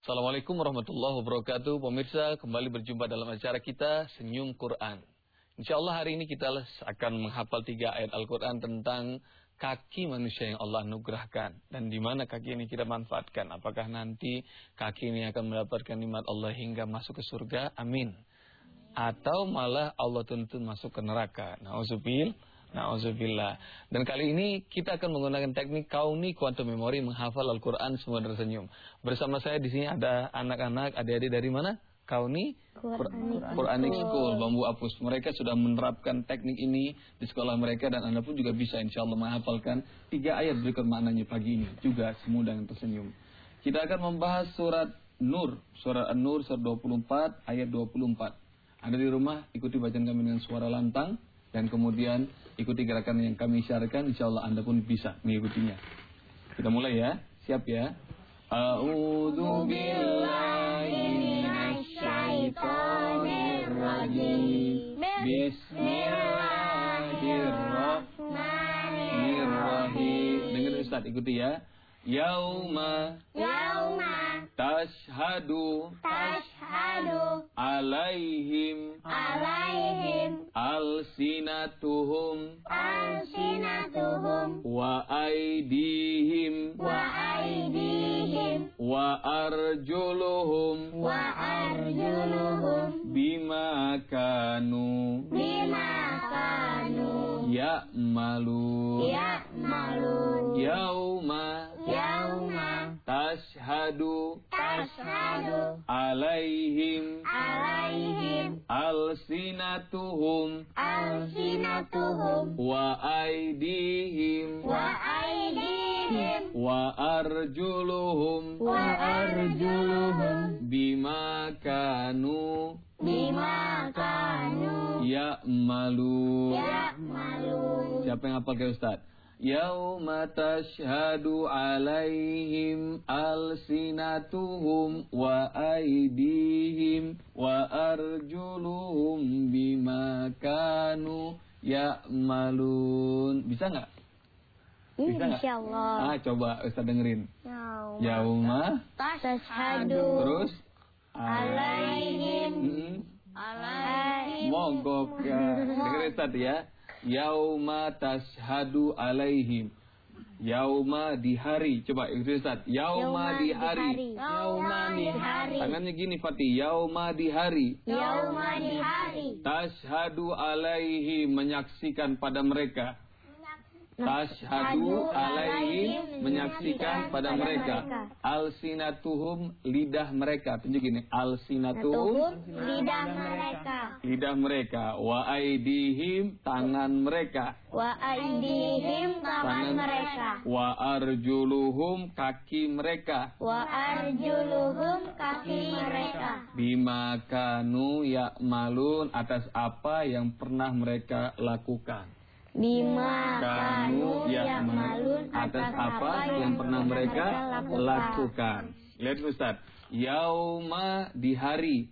Assalamualaikum warahmatullahi wabarakatuh. Pemirsa, kembali berjumpa dalam acara kita Senyum Quran. InsyaAllah hari ini kita akan menghafal 3 ayat Al-Quran tentang kaki manusia yang Allah anugerahkan. Dan di mana kaki ini kita manfaatkan. Apakah nanti kaki ini akan mendapatkan nikmat Allah hingga masuk ke surga? Amin. Atau malah Allah tuntun masuk ke neraka. Na'udzubillah. Dan kali ini kita akan menggunakan teknik kauni quantum memory menghafal Al-Quran semua tersenyum. Bersama saya di sini ada anak-anak, adik-adik dari mana? Kauni Quranic School Bambu Apus. Mereka sudah menerapkan teknik ini di sekolah mereka dan Anda pun juga bisa insyaallah menghafalkan 3 ayat berikut maknanya pagi ini juga semudah yang tersenyum. Kita akan membahas surat Nur, surah An-Nur surat 24 ayat 24. Anda di rumah ikuti bacaan kami dengan suara lantang dan kemudian ikuti gerakan yang kami isyaratkan, insyaallah Anda pun bisa mengikutinya. Kita mulai ya, siap ya. A'udzu billahi minasyaitonir rajim. Bismillahirrahmanirrahim. Dengar Ustaz, ikuti ya. Yauma tashhadu alaihim alsinatuhum wa aydihim wa arjuluhum bima kanu ya'malun. Yauma tashhadu alaihim alsinatuhum wa aydihim wa arjuluhum bima kanu ya'malun. Siapa yang hafal ke Ustaz? Yauma tashhadu alaihim alsinatuhum wa aydihim wa arjuluhum bima kanu ya'malun. Bisa enggak? Bisa enggak? Insyaallah. Coba Ustaz dengerin. Yauma tashhadu terus alaihim mogok ya. Dengerin Ustaz ya. Yauma tashhadu alaihim. Yauma di hari. Coba itu Ustaz. Yauma di hari. Tangannya gini Fatih. Yauma di hari. Tashhadu alaihim, menyaksikan pada mereka. Tashhadu alaihim, menyaksikan pada mereka. Alsinatuhum, lidah mereka. Tunjuk gini. Alsinatuhum, lidah mereka. Wa aydihim, tangan mereka. Tangan mereka. Wa arjuluhum, kaki mereka. Bima kanu ya'malun, atas apa yang pernah mereka lakukan. Bima kanu ya'malun, atas apa yang pernah mereka lakukan. Lihat Ustaz. Yauma di hari.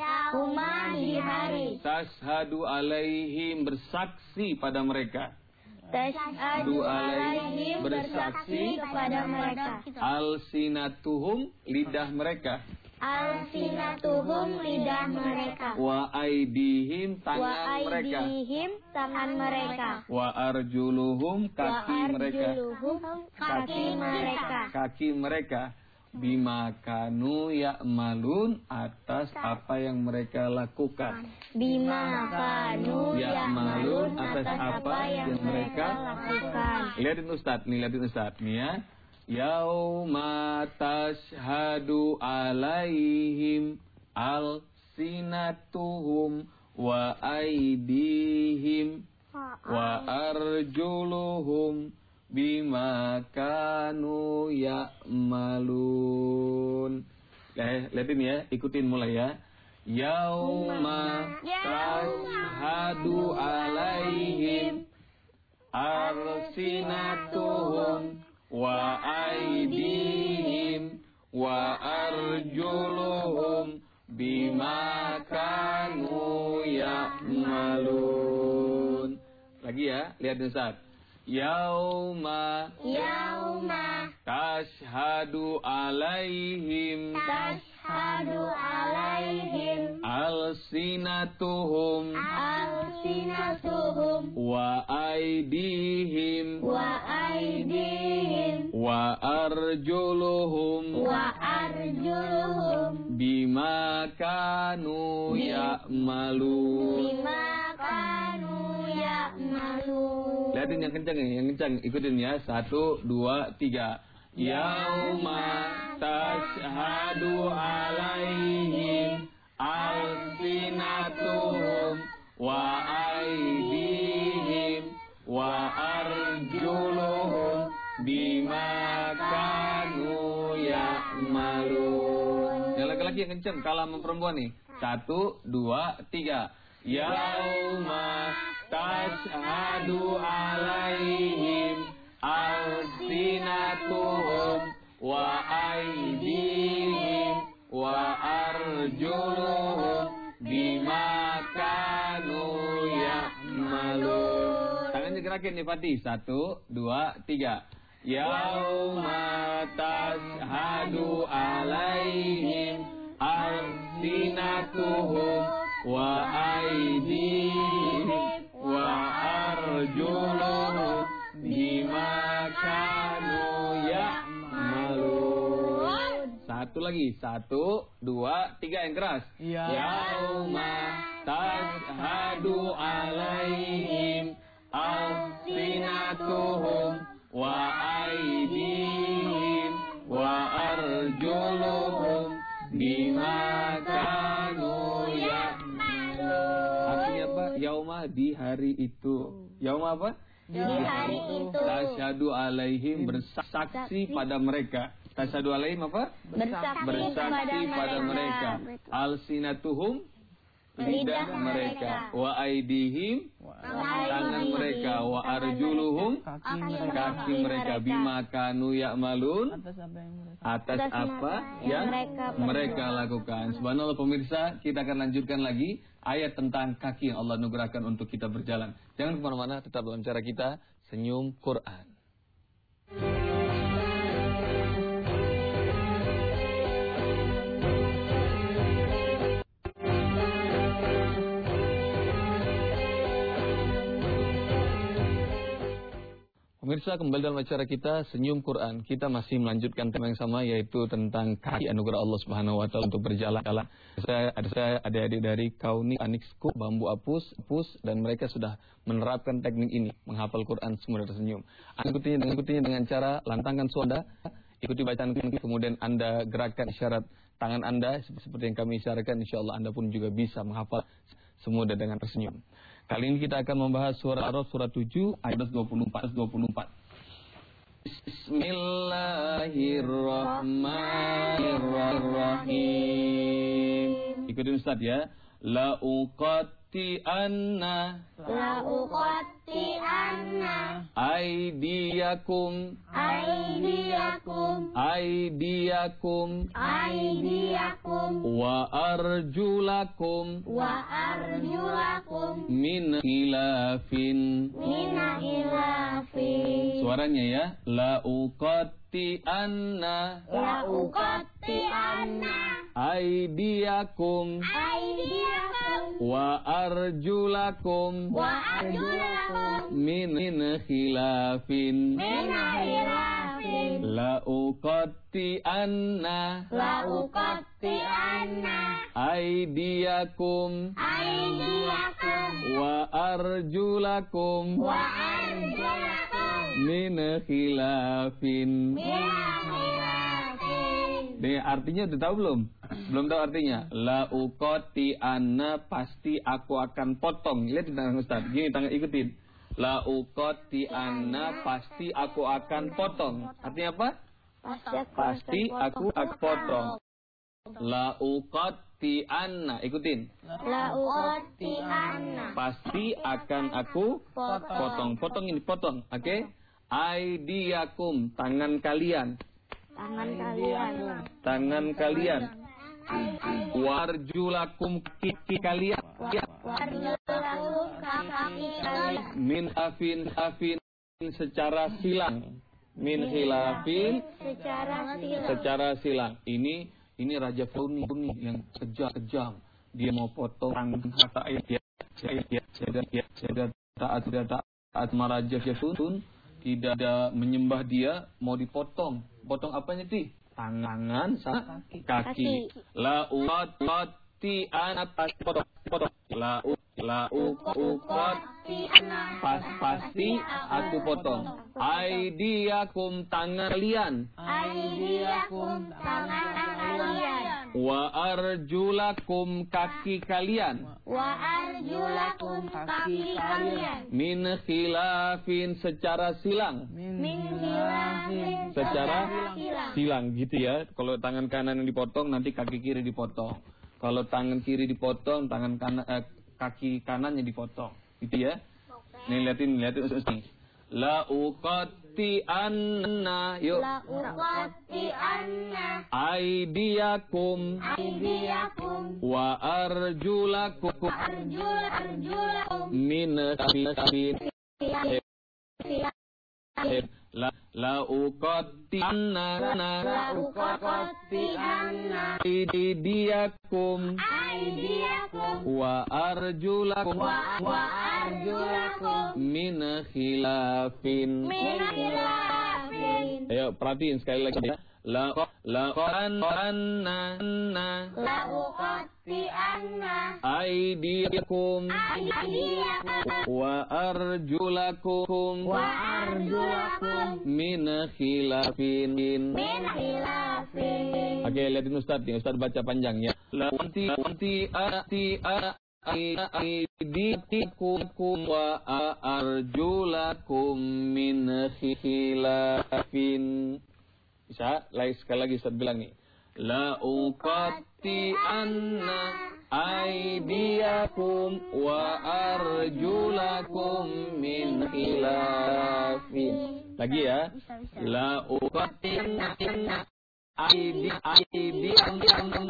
Tashhadu alaihim, bersaksi pada mereka. Tashhadu alaihim, bersaksi kepada mereka. Alsinatuhum, lidah mereka. Alsinatuhum, lidah mereka. Wa aydihim, tangan mereka. Wa arjuluhum, kaki mereka. Bima kanu ya'malun, atas apa yang mereka lakukan. Bima kanu ya'malun, atas apa yang mereka lakukan. Lihatin Ustaz nih ya. Yauma tashhadu alaihim alsinatuhum wa aydihim wa arjuluhum bima kanu ya'malun. Lihatin ya, ikutin mulai ya. Yauma tashhadu alaihim alsinatuhum wa aydihim wa arjuluhum bima kanu ya'malun. Lagi ya, lihat Ustaz. Yauma tashhadu alaihim alsinatuhum wa aydihim wa arjuluhum bima kanu ya'malun. Lihatin yang kencang, ikutin ya. 1, 2, 3. Yauma tashhadu alaihim alsinatuhum wa aydihim wa arjuluhum bima kanu ya'malun. Yang laki-laki yang kencang, kalah sama perempuan nih. 1, 2, 3. Yauma tashhadu alaihim alsinatuhum wa aydihim wa arjuluhum bima kanu ya'malun. Tangannya gerakin nih Fatih. 1, 2, 3. Yauma tashhadu alaihim alsinatuhum wa aydihim wa arjuluhum bima kanu ya'malun. Satu lagi. 1, 2, 3 yang keras. Yauma tashhadu alaihim alsinatuhum wa aydihim wa arjuluhum bima kanu ya'malun. Artinya apa? Yauma di hari itu. Yauma apa? Di hari itu. Tasyhadu alaihim bersaksi pada mereka. Tasyhadu alaihim apa? Bersaksi pada mereka. Alsinatuhum lidah mereka. Wa aidihim tangan mereka. Wa arjuluhum kaki mereka. Bima kanu ya'malun atas apa yang mereka lakukan. Subhanallah pemirsa, kita akan lanjutkan lagi ayat tentang kaki yang Allah anugerahkan untuk kita berjalan. Jangan kemana-mana, tetap dalam cara kita senyum Quran. Pemirsa, kembali dalam acara kita Senyum Quran. Kita masih melanjutkan tema yang sama, yaitu tentang kaki anugerah Allah Subhanahu wa taala untuk berjalan. Saya adik-adik dari Kauni Aniksku Bambu Apus, dan mereka sudah menerapkan teknik ini, menghafal Quran semua tersenyum. Anda ikutinya dengan cara lantangkan suara, ikuti bacaan, kemudian Anda gerakkan isyarat tangan Anda seperti yang kami isyaratkan. Insyaallah Anda pun juga bisa menghafal semua dengan tersenyum. Kali ini kita akan membahas surah Al-A'raf surah 7 ayat 24. Bismillahirrahmanirrahim. Ikutin Ustaz ya. La uqatti'anna aydiyakum wa arjulakum min khilafin. Suaranya ya. La uqatti'anna aydiyakum wa arjulakum min khilafin. La uqatti'anna aydiyakum wa arjulakum min khilafin. Nih artinya udah tahu belum? Belum tahu artinya. La uqatti'anna pasti aku akan potong. Lihat di tangan Ustaz. Gini tangan ikutin. La uqatti'anna pasti aku akan potong. Artinya apa? Pasti aku akan potong. La uqatti'anna. Ikutin. La uqatti'anna. Pasti akan aku potong. Potong ini potong. Oke? Aidiyakum, tangan kalian. Tangan kalian. Warjulakum, kaki kalian. Min afin secara silang. min khilafin secara silang. Ini Raja Firaun yang kejam. Dia mau potong tangan harta ayah. Saya taat sama Raja Firaun, tidak ada menyembah dia, mau dipotong. Potong apanya sih? Tangan sama kaki. La uqati ana potong. La uqati pasti aku potong. Aidiakum tangan kalian. Wa arjulakum kaki kalian. Min khilafin secara silang. Secara silang gitu ya. Kalau tangan kanan yang dipotong, nanti kaki kiri dipotong. Kalau tangan kiri dipotong, kaki kanannya dipotong. Gitu ya. Nih liatin nih. La uqati anna yuk. La uqati anna Aidiakum wa arjulakum min khilafin. La uqati anna aidiakum wa arjulakum min khilafin. Ayo perhatiin sekali lagi ya. La uqati anna aidiakum wa arjulakum min khilafin. Oke, lihatin Ustaz nih. Ustaz baca panjang ya. La aidiakum wa arjulakum min khilafin. Bisa? Sekali lagi Ustaz bilang nih. La uqati anna aidiakum wa arjulakum min khilafin. Lagi ya. La uqati anna aidiakum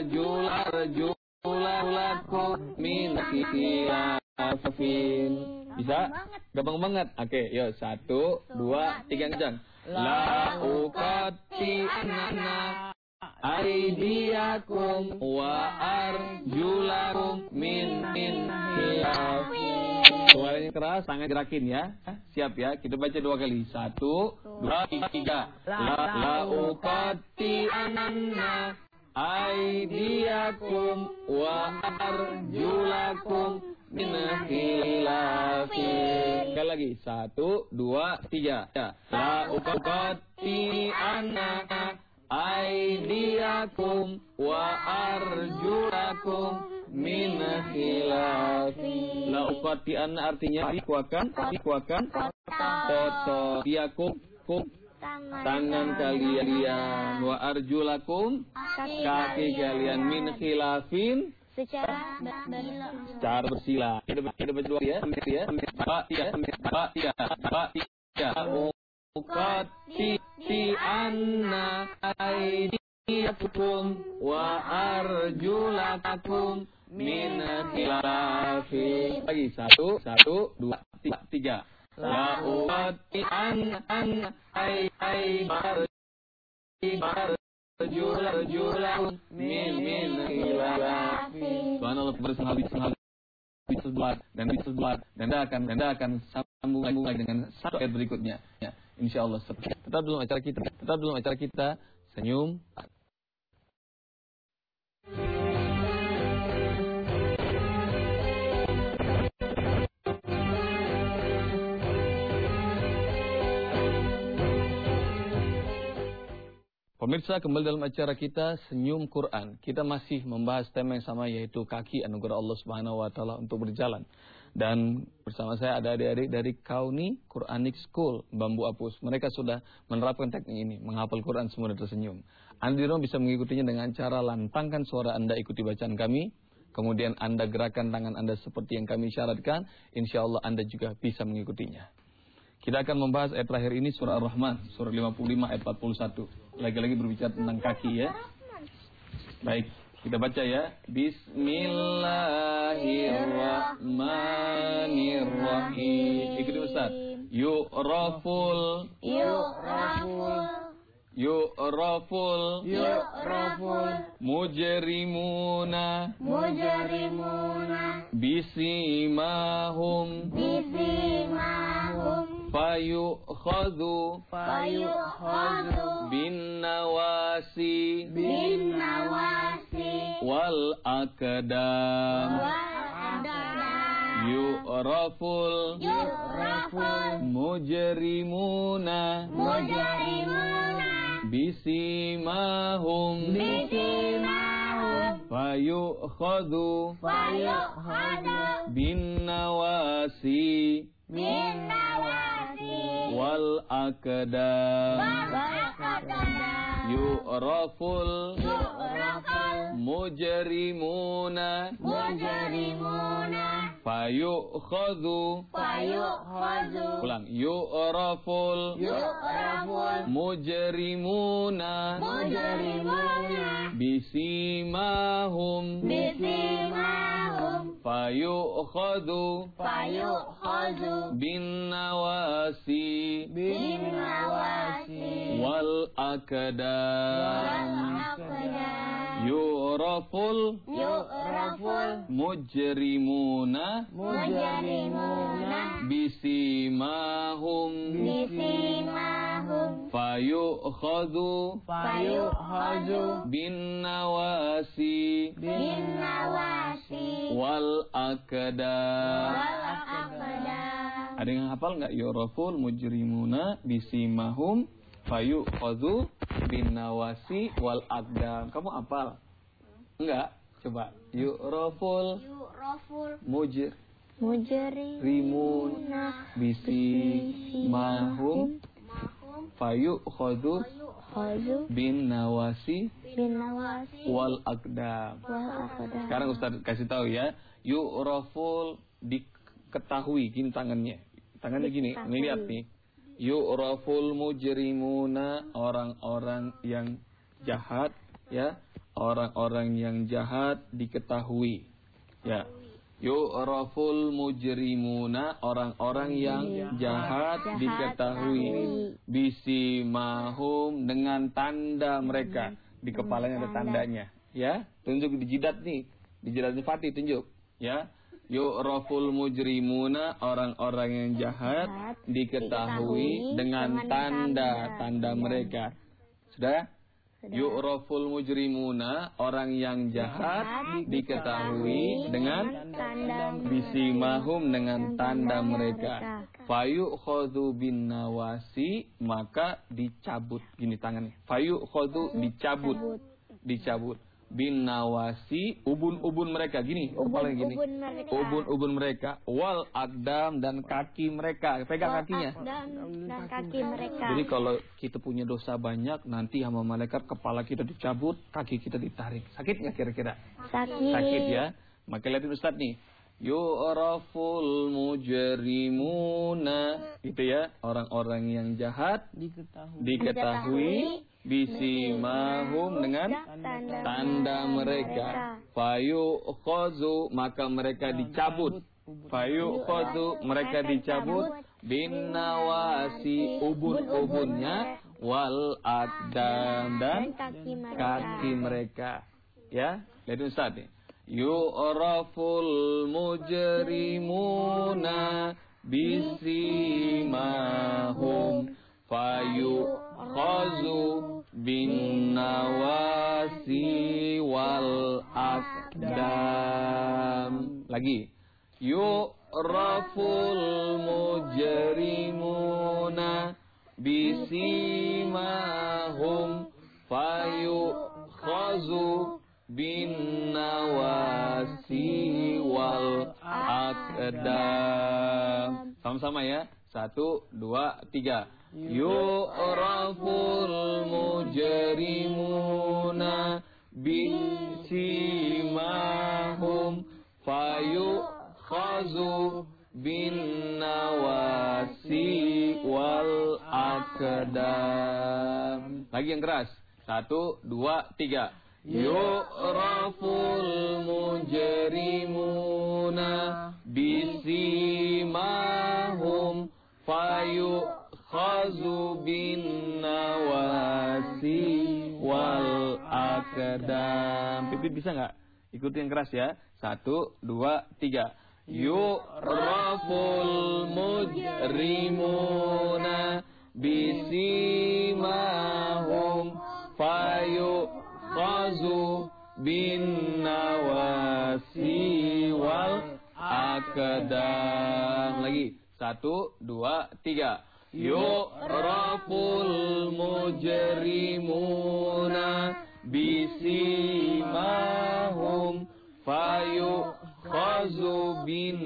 arjulakum min khilafin. Bisa? Gampang banget. Oke, yuk 1, 2, 3 kencang. La uqati anna aidiakum wa arjulakum min khilafin. Suaranya keras, tangan gerakin ya. Siap ya, kita baca 2 kali. 1, 2, 3. La uqati anna aidiakum wa arjulakum min khilafin. Sekali lagi. 1, 2, 3. La uqati anna aidiakum wa arjulakum min khilafin. La uqati anna artinya aku akan potong diakum tangan kalian, wa arjulakum kaki kalian, min khilafin secara bersila. Kita baca 2 ya. Uqati anna aidiakum wa arjulakum min khilafin. Lagi 1, 2, 3. La uqati anna arjulakum min khilafin. Subhanallah, bersengal dan Anda akan sambung lagi dengan satu ayat berikutnya. Ya, insyaallah. Tetap dalam acara kita senyum. Pemirsa, kembali dalam acara kita Senyum Quran. Kita masih membahas tema yang sama, yaitu kaki anugerah Allah Subhanahu wa taala untuk berjalan. Dan bersama saya ada adik-adik dari Kauni Quranic School Bambu Apus. Mereka sudah menerapkan teknik ini, menghafal Quran semua dan tersenyum. Anda di rumah bisa mengikutinya dengan cara lantangkan suara Anda, ikuti bacaan kami. Kemudian Anda gerakan tangan Anda seperti yang kami syaratkan. Insya Allah Anda juga bisa mengikutinya. Kita akan membahas ayat terakhir ini, surah Ar-Rahman, surah 55 ayat 41. Lagi-lagi berbicara tentang kaki ya. Baik, kita baca ya. Bismillahirrahmanirrahim. Ikuti Ustaz. Yu'raful mujrimuna bisimahum fayukhadhu bin nawasi wal aqdam. Yu'raful mujrimuna bisimahum fayukhadhu bin nawasi wal aqdam. Yu'raful mujrimuna fayukhadhu ulang. Yu'raful mujrimuna bisimahum fayukhadhu bin nawasi wal aqdam. Yu'raful mujrimuna bisimahum fayukhadhu bin nawasi wal aqdam. Ada yang hafal nggak? Yu'raful mujrimuna bisimahum fayukhadhu bin nawasi wal aqdam. Kamu hafal? Enggak? Coba. Yu'raful mujrimuna bisimahum fayukhadhu bin nawasi wal aqdam. Sekarang Ustaz kasih tahu ya. Yu'raful diketahui, gini tangannya. Tangannya gini, ngeliat nih. Yu'raful mujrimuna, orang-orang yang jahat, ya. Orang-orang yang jahat diketahui, ya. Yu'raful mujrimuna, orang-orang yang jahat diketahui. Bisimahum, dengan tanda mereka. Di kepalanya ada tandanya, ya. Tunjuk di jidat nih. Di jidatnya Fatih tunjuk, ya. Yu'raful mujrimuna, orang-orang yang jahat diketahui dengan tanda-tanda mereka. Sudah? Yu'raful mujrimuna, orang yang jahat diketahui dengan bisimahum, dengan tanda mereka. Fayukhadhu bin nawasi, maka dicabut, gini tangannya. Fayukhadhu, dicabut. Bin nawasi, ubun-ubun mereka, gini, kepalanya gini. Ubun-ubun mereka. Wal aqdam, dan kaki mereka. Pegang kakinya. Dan kaki mereka. Jadi kalau kita punya dosa banyak, nanti sama malaikat kepala kita dicabut, kaki kita ditarik. Sakit nggak kira-kira? Sakit ya. Maka lihatin Ustaz nih. Yu'raful mujrimuna, itu ya, orang-orang yang jahat diketahui bisimahum, dengan tanda mereka. Fayukhadhu, maka mereka dicabut. Fayukhadhu, mereka dicabut. Bin nawasi, ubun-ubunnya. Wal aqdam, dan kaki mereka. Ya, lihat Ustaz nih. Yu'raful mujrimuna bisimahum fayukhadhu bin nawasi wal aqdam. Lagi. Yu'raful mujrimuna bisimahum fayukhadhu bin nawasi wal aqdam. Sama-sama ya. 1, 2, 3. Yu'raful mujrimuna bisimahum fayukhadhu bin nawasi wal aqdam. Lagi yang keras. 1, 2, 3. Yu'raful mujrimuna bisimahum fayu'khazu bin nawasi wal aqdam. Pipit bisa nggak? Ikuti yang keras ya. 1, 2, 3. Yu'raful mujrimuna bisimahum fayu'khazu bin nawasi wal aqdam. Lagi. 1, 2, 3. Yu'raful mujrimuna bisimahum fayu'khazu bin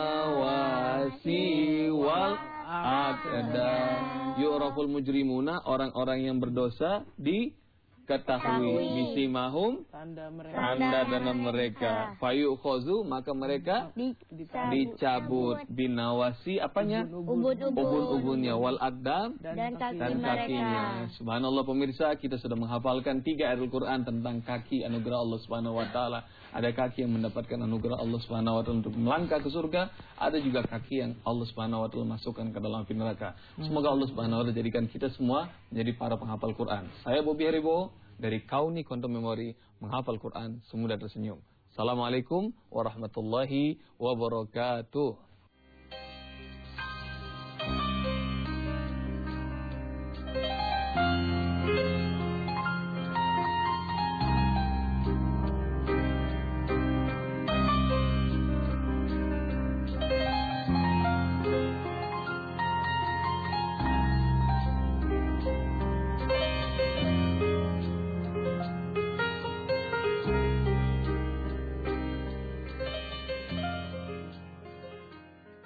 nawasi wal aqdam. Yu'raful mujrimuna, orang-orang yang berdosa diketahui. Bisimahum, tanda mereka. Fayu'khazu, maka mereka dicabut. Bin nawasi, apanya? Ubun-ubunnya. Wal aqdam, dan kakinya. Subhanallah pemirsa, kita sudah menghafalkan 3 ayat Al-Quran tentang kaki anugerah Allah Subhanahu wa taala. Ada kaki yang mendapatkan anugerah Allah Subhanahu wa taala untuk melangkah ke surga, ada juga kaki yang Allah Subhanahu wa taala masukkan ke dalam api neraka. Semoga Allah Subhanahu wa taala jadikan kita semua menjadi para penghafal Quran. Saya Bobby Haribo dari Kauni Quantum Memory, menghafal Quran semudah tersenyum. Assalamualaikum warahmatullahi wabarakatuh.